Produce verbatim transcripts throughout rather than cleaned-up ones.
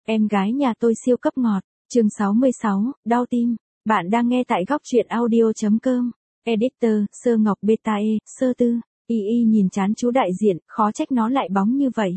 Em gái nhà tôi siêu cấp ngọt. Chương sáu mươi sáu, đau tim. Bạn đang nghe tại góc truyện audio.com. Editor, Sơ Ngọc Beta E, Sơ Tư. Y y nhìn chán chú đại diện, khó trách nó lại bóng như vậy.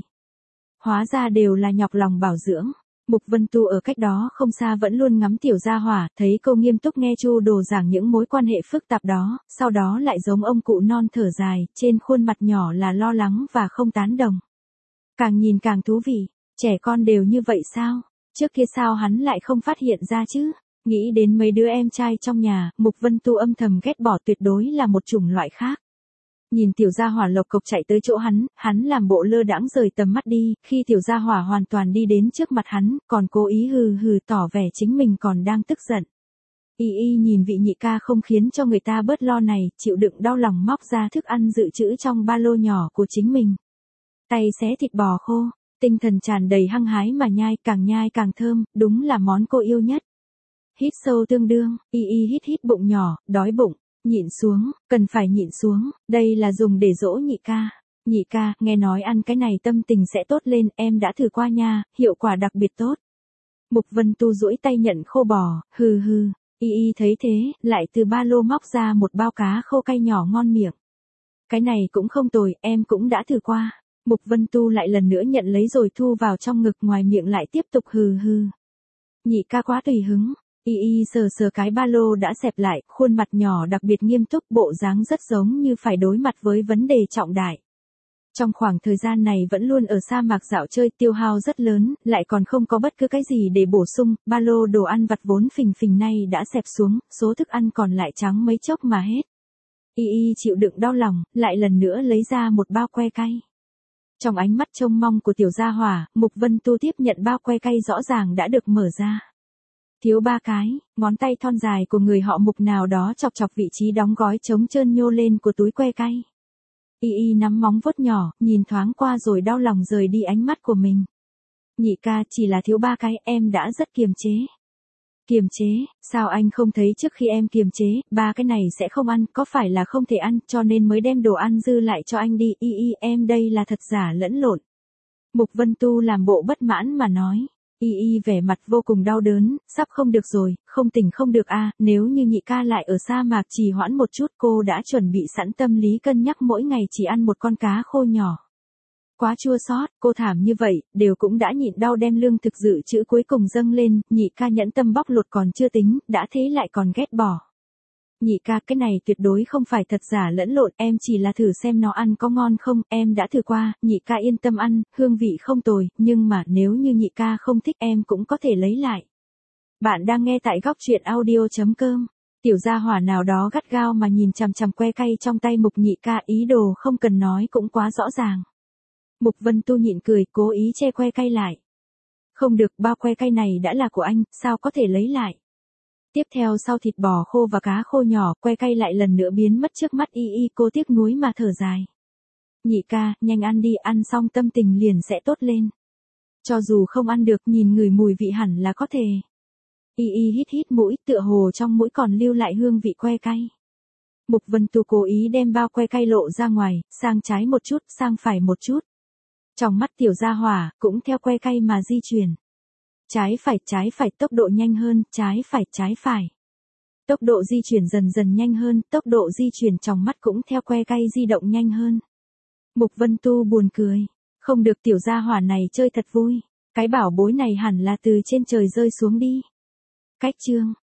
Hóa ra đều là nhọc lòng bảo dưỡng. Mục Vân Tu ở cách đó không xa vẫn luôn ngắm tiểu gia hỏa, thấy cô nghiêm túc nghe Chu Đồ giảng những mối quan hệ phức tạp đó, sau đó lại giống ông cụ non thở dài, trên khuôn mặt nhỏ là lo lắng và không tán đồng. Càng nhìn càng thú vị, trẻ con đều như vậy sao? Trước kia sao hắn lại không phát hiện ra chứ? Nghĩ đến mấy đứa em trai trong nhà, Mục Vân Tu âm thầm ghét bỏ, tuyệt đối là một chủng loại khác. Nhìn tiểu gia hỏa lộc cộc chạy tới chỗ hắn, hắn làm bộ lơ đãng rời tầm mắt đi, khi tiểu gia hỏa hoàn toàn đi đến trước mặt hắn, còn cố ý hừ hừ tỏ vẻ chính mình còn đang tức giận. Y y nhìn vị nhị ca không khiến cho người ta bớt lo này, chịu đựng đau lòng móc ra thức ăn dự trữ trong ba lô nhỏ của chính mình. Tay xé thịt bò khô, tinh thần tràn đầy hăng hái mà nhai, càng nhai càng thơm, đúng là món cô yêu nhất. Hít sâu tương đương, y y hít hít bụng nhỏ, đói bụng. Nhịn xuống, cần phải nhịn xuống, đây là dùng để dỗ nhị ca. Nhị ca, nghe nói ăn cái này tâm tình sẽ tốt lên, em đã thử qua nha, hiệu quả đặc biệt tốt. Mục Vân Tu duỗi tay nhận khô bò, hừ hừ, y y thấy thế, lại từ ba lô móc ra một bao cá khô cay nhỏ ngon miệng. Cái này cũng không tồi, em cũng đã thử qua. Mục Vân Tu lại lần nữa nhận lấy rồi thu vào trong ngực, ngoài miệng lại tiếp tục hừ hừ. Nhị ca quá tùy hứng. Y y sờ sờ cái ba lô đã xẹp lại, khuôn mặt nhỏ đặc biệt nghiêm túc, bộ dáng rất giống như phải đối mặt với vấn đề trọng đại. Trong khoảng thời gian này vẫn luôn ở sa mạc dạo chơi, tiêu hao rất lớn, lại còn không có bất cứ cái gì để bổ sung, ba lô đồ ăn vặt vốn phình phình nay đã xẹp xuống, số thức ăn còn lại trắng mấy chốc mà hết. Y y chịu đựng đau lòng, lại lần nữa lấy ra một bao que cay. Trong ánh mắt trông mong của tiểu gia hỏa, Mục Vân Tu tiếp nhận bao que cay rõ ràng đã được mở ra. Thiếu ba cái, ngón tay thon dài của người họ Mục nào đó chọc chọc vị trí đóng gói trống trơn nhô lên của túi que cay. Y y nắm móng vuốt nhỏ, nhìn thoáng qua rồi đau lòng rời đi ánh mắt của mình. Nhị ca, chỉ là thiếu ba cái, em đã rất kiềm chế. Kiềm chế, sao anh không thấy trước khi em kiềm chế, ba cái này sẽ không ăn, có phải là không thể ăn, cho nên mới đem đồ ăn dư lại cho anh đi. Y y, em đây là thật giả lẫn lộn. Mục Vân Tu làm bộ bất mãn mà nói. Y y vẻ mặt vô cùng đau đớn, sắp không được rồi, không tỉnh không được a, à, nếu như nhị ca lại ở sa mạc trì hoãn một chút, cô đã chuẩn bị sẵn tâm lý cân nhắc mỗi ngày chỉ ăn một con cá khô nhỏ. Quá chua xót, cô thảm như vậy, đều cũng đã nhịn đau đem lương thực dự trữ cuối cùng dâng lên, nhị ca nhẫn tâm bóc lột còn chưa tính, đã thế lại còn ghét bỏ. Nhị ca, cái này tuyệt đối không phải thật giả lẫn lộn, em chỉ là thử xem nó ăn có ngon không, em đã thử qua, nhị ca yên tâm ăn, hương vị không tồi, nhưng mà nếu như nhị ca không thích em cũng có thể lấy lại. Bạn đang nghe tại góc truyện audio.com. Tiểu gia hỏa nào đó gắt gao mà nhìn chằm chằm que cay trong tay Mục nhị ca, ý đồ không cần nói cũng quá rõ ràng. Mục Vân Tu nhịn cười, cố ý che que cay lại. Không được, bao que cay này đã là của anh, sao có thể lấy lại. Tiếp theo sau thịt bò khô và cá khô nhỏ, que cay lại lần nữa biến mất trước mắt y y, cô tiếc nuối mà thở dài. Nhị ca, nhanh ăn đi, ăn xong tâm tình liền sẽ tốt lên. Cho dù không ăn được, nhìn người mùi vị hẳn là có thể. Y y hít hít mũi, tựa hồ trong mũi còn lưu lại hương vị que cay. Mục Vân Tu cố ý đem bao que cay lộ ra ngoài, sang trái một chút, sang phải một chút. Trong mắt tiểu gia hỏa, cũng theo que cay mà di chuyển. Trái phải, trái phải, tốc độ nhanh hơn, trái phải, trái phải. Tốc độ di chuyển dần dần nhanh hơn, tốc độ di chuyển trong mắt cũng theo que cay di động nhanh hơn. Mục Vân Tu buồn cười. Không được, tiểu gia hỏa này chơi thật vui. Cái bảo bối này hẳn là từ trên trời rơi xuống đi. Cách chương.